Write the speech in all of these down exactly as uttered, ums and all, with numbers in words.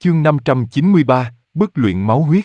Chương năm trăm chín mươi ba, bức luyện máu huyết.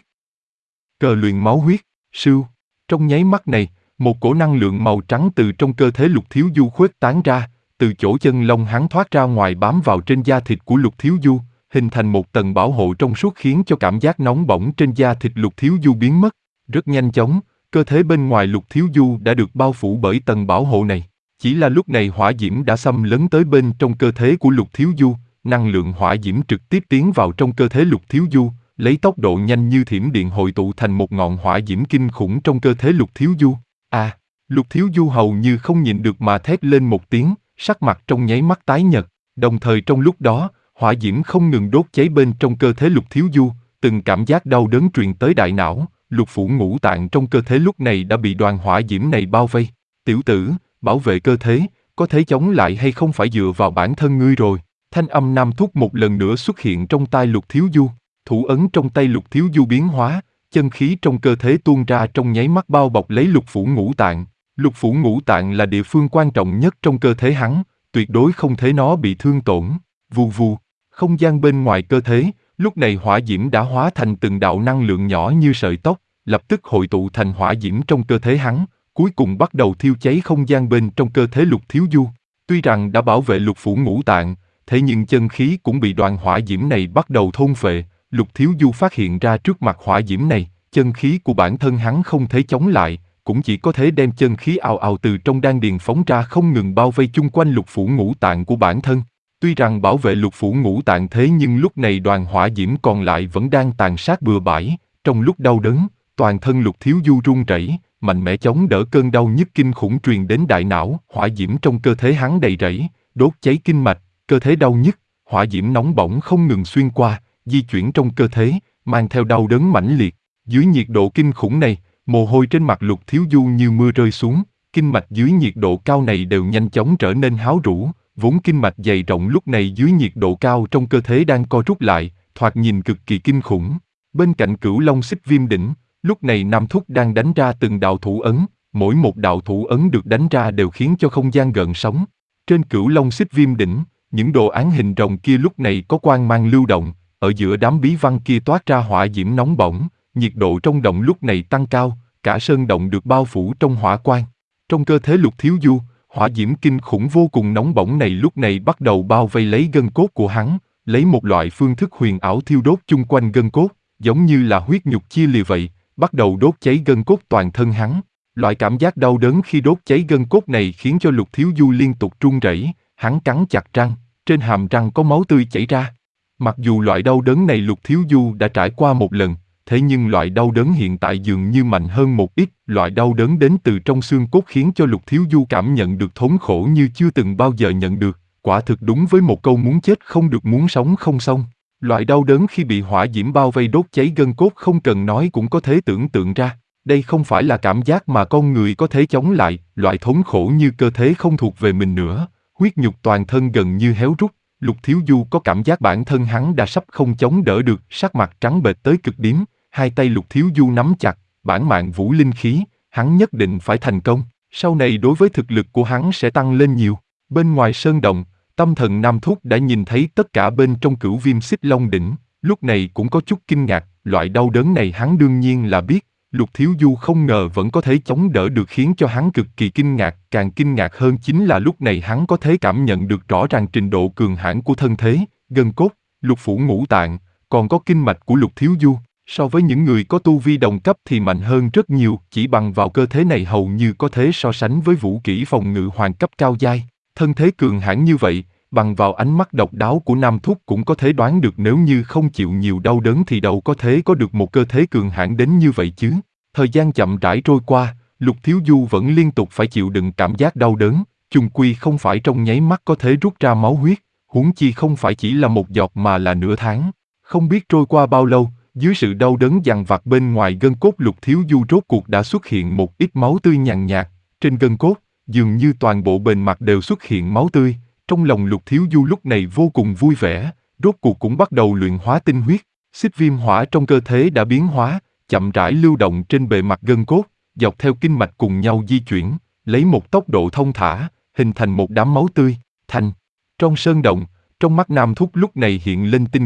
Cờ luyện máu huyết, sưu. Trong nháy mắt này, một cổ năng lượng màu trắng từ trong cơ thể Lục Thiếu Du khuếch tán ra, từ chỗ chân lông hắn thoát ra ngoài bám vào trên da thịt của Lục Thiếu Du, hình thành một tầng bảo hộ trong suốt khiến cho cảm giác nóng bỏng trên da thịt Lục Thiếu Du biến mất. Rất nhanh chóng, cơ thể bên ngoài Lục Thiếu Du đã được bao phủ bởi tầng bảo hộ này. Chỉ là lúc này hỏa diễm đã xâm lấn tới bên trong cơ thể của Lục Thiếu Du, năng lượng hỏa diễm trực tiếp tiến vào trong cơ thể Lục Thiếu Du, lấy tốc độ nhanh như thiểm điện hội tụ thành một ngọn hỏa diễm kinh khủng trong cơ thể Lục Thiếu Du. À, Lục Thiếu Du hầu như không nhịn được mà thét lên một tiếng, sắc mặt trong nháy mắt tái nhợt. Đồng thời trong lúc đó, hỏa diễm không ngừng đốt cháy bên trong cơ thể Lục Thiếu Du, từng cảm giác đau đớn truyền tới đại não, lục phủ ngũ tạng trong cơ thể lúc này đã bị đoàn hỏa diễm này bao vây. Tiểu tử, bảo vệ cơ thể, có thể chống lại hay không phải dựa vào bản thân ngươi rồi. Thanh âm Nam Thúc một lần nữa xuất hiện trong tai Lục Thiếu Du, thủ ấn trong tay Lục Thiếu Du biến hóa, chân khí trong cơ thể tuôn ra trong nháy mắt bao bọc lấy lục phủ ngũ tạng. Lục phủ ngũ tạng là địa phương quan trọng nhất trong cơ thể hắn, tuyệt đối không thể nó bị thương tổn. Vù vù, không gian bên ngoài cơ thể, lúc này hỏa diễm đã hóa thành từng đạo năng lượng nhỏ như sợi tóc, lập tức hội tụ thành hỏa diễm trong cơ thể hắn, cuối cùng bắt đầu thiêu cháy không gian bên trong cơ thể Lục Thiếu Du. Tuy rằng đã bảo vệ lục phủ ngũ tạng, thế nhưng chân khí cũng bị đoàn hỏa diễm này bắt đầu thôn phệ. Lục Thiếu Du phát hiện ra trước mặt hỏa diễm này, chân khí của bản thân hắn không thể chống lại, cũng chỉ có thể đem chân khí ào ào từ trong đan điền phóng ra không ngừng bao vây chung quanh lục phủ ngũ tạng của bản thân. Tuy rằng bảo vệ lục phủ ngũ tạng thế nhưng lúc này đoàn hỏa diễm còn lại vẫn đang tàn sát bừa bãi. Trong lúc đau đớn, toàn thân Lục Thiếu Du run rẩy, mạnh mẽ chống đỡ cơn đau nhức kinh khủng truyền đến đại não. Hỏa diễm trong cơ thể hắn đầy rẫy, đốt cháy kinh mạch, cơ thể đau nhức, hỏa diễm nóng bỏng không ngừng xuyên qua, di chuyển trong cơ thể, mang theo đau đớn mãnh liệt. Dưới nhiệt độ kinh khủng này, mồ hôi trên mặt Lục Thiếu Du như mưa rơi xuống, kinh mạch dưới nhiệt độ cao này đều nhanh chóng trở nên háo rũ, vốn kinh mạch dày rộng lúc này dưới nhiệt độ cao trong cơ thể đang co rút lại, thoạt nhìn cực kỳ kinh khủng. Bên cạnh Cửu Long Xích Viêm Đỉnh, lúc này Nam Thúc đang đánh ra từng đạo thủ ấn, mỗi một đạo thủ ấn được đánh ra đều khiến cho không gian gợn sóng. Trên Cửu Long Xích Viêm Đỉnh, những đồ án hình rồng kia lúc này có quang mang lưu động, ở giữa đám bí văn kia toát ra hỏa diễm nóng bỏng, nhiệt độ trong động lúc này tăng cao, cả sơn động được bao phủ trong hỏa quang. Trong cơ thể Lục Thiếu Du, hỏa diễm kinh khủng vô cùng nóng bỏng này lúc này bắt đầu bao vây lấy gân cốt của hắn, lấy một loại phương thức huyền ảo thiêu đốt chung quanh gân cốt, giống như là huyết nhục chia lìa vậy, bắt đầu đốt cháy gân cốt toàn thân hắn. Loại cảm giác đau đớn khi đốt cháy gân cốt này khiến cho Lục Thiếu Du liên tục run rẩy, hắn cắn chặt răng, trên hàm răng có máu tươi chảy ra. Mặc dù loại đau đớn này Lục Thiếu Du đã trải qua một lần, thế nhưng loại đau đớn hiện tại dường như mạnh hơn một ít. Loại đau đớn đến từ trong xương cốt khiến cho Lục Thiếu Du cảm nhận được thốn khổ như chưa từng bao giờ nhận được. Quả thực đúng với một câu muốn chết không được muốn sống không xong. Loại đau đớn khi bị hỏa diễm bao vây đốt cháy gân cốt không cần nói cũng có thể tưởng tượng ra. Đây không phải là cảm giác mà con người có thể chống lại, loại thốn khổ như cơ thể không thuộc về mình nữa. Huyết nhục toàn thân gần như héo rút. Lục Thiếu Du có cảm giác bản thân hắn đã sắp không chống đỡ được, sắc mặt trắng bệch tới cực điểm, hai tay Lục Thiếu Du nắm chặt, bản mạng vũ linh khí, hắn nhất định phải thành công, sau này đối với thực lực của hắn sẽ tăng lên nhiều. Bên ngoài sơn động, tâm thần Nam Thúc đã nhìn thấy tất cả bên trong Cửu Viêm Xích Long Đỉnh, lúc này cũng có chút kinh ngạc, loại đau đớn này hắn đương nhiên là biết, Lục Thiếu Du không ngờ vẫn có thể chống đỡ được khiến cho hắn cực kỳ kinh ngạc, càng kinh ngạc hơn chính là lúc này hắn có thể cảm nhận được rõ ràng trình độ cường hãn của thân thế, gân cốt, lục phủ ngũ tạng, còn có kinh mạch của Lục Thiếu Du, so với những người có tu vi đồng cấp thì mạnh hơn rất nhiều, chỉ bằng vào cơ thể này hầu như có thể so sánh với vũ kỹ phòng ngự hoàng cấp cao giai, thân thế cường hãn như vậy, bằng vào ánh mắt độc đáo của Nam Thúc cũng có thể đoán được nếu như không chịu nhiều đau đớn thì đâu có thể có được một cơ thể cường hãn đến như vậy chứ. Thời gian chậm rãi trôi qua, Lục Thiếu Du vẫn liên tục phải chịu đựng cảm giác đau đớn, chung quy không phải trong nháy mắt có thể rút ra máu huyết, huống chi không phải chỉ là một giọt mà là nửa tháng. Không biết trôi qua bao lâu, dưới sự đau đớn dằn vặt bên ngoài gân cốt Lục Thiếu Du rốt cuộc đã xuất hiện một ít máu tươi nhàn nhạt, trên gân cốt, dường như toàn bộ bề mặt đều xuất hiện máu tươi. Trong lòng Lục Thiếu Du lúc này vô cùng vui vẻ, rốt cuộc cũng bắt đầu luyện hóa tinh huyết, xích viêm hỏa trong cơ thể đã biến hóa, chậm rãi lưu động trên bề mặt gân cốt, dọc theo kinh mạch cùng nhau di chuyển, lấy một tốc độ thông thả, hình thành một đám máu tươi, thành. Trong sơn động, trong mắt Nam Thúc lúc này hiện lên tinh quang,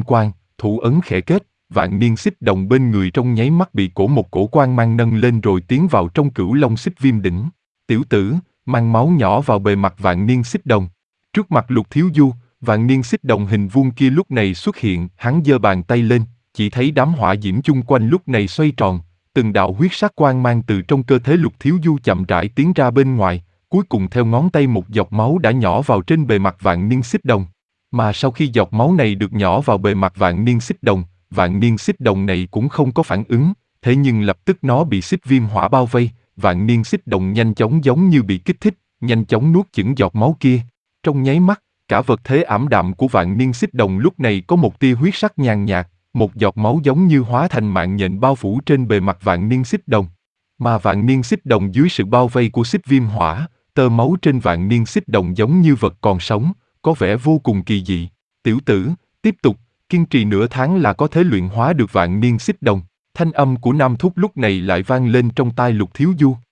thủ ấn khẽ kết, vạn niên xích đồng bên người trong nháy mắt bị cổ một cổ quang mang nâng lên rồi tiến vào trong cửu long xích viêm đỉnh. Tiểu tử, mang máu nhỏ vào bề mặt vạn niên xích đồng. Trước mặt Lục Thiếu Du, vạn niên xích đồng hình vuông kia lúc này xuất hiện, hắn giơ bàn tay lên, chỉ thấy đám hỏa diễm chung quanh lúc này xoay tròn, từng đạo huyết sắc quang mang từ trong cơ thể Lục Thiếu Du chậm rãi tiến ra bên ngoài, cuối cùng theo ngón tay một giọt máu đã nhỏ vào trên bề mặt vạn niên xích đồng. Mà sau khi giọt máu này được nhỏ vào bề mặt vạn niên xích đồng, vạn niên xích đồng này cũng không có phản ứng, thế nhưng lập tức nó bị xích viêm hỏa bao vây, vạn niên xích đồng nhanh chóng giống như bị kích thích, nhanh chóng nuốt chửng giọt máu kia. Trong nháy mắt, cả vật thế ảm đạm của vạn niên xích đồng lúc này có một tia huyết sắc nhàn nhạt, một giọt máu giống như hóa thành mạng nhện bao phủ trên bề mặt vạn niên xích đồng. Mà vạn niên xích đồng dưới sự bao vây của xích viêm hỏa, tơ máu trên vạn niên xích đồng giống như vật còn sống, có vẻ vô cùng kỳ dị. Tiểu tử, tiếp tục, kiên trì nửa tháng là có thể luyện hóa được vạn niên xích đồng. Thanh âm của Nam Thúc lúc này lại vang lên trong tai Lục Thiếu Du.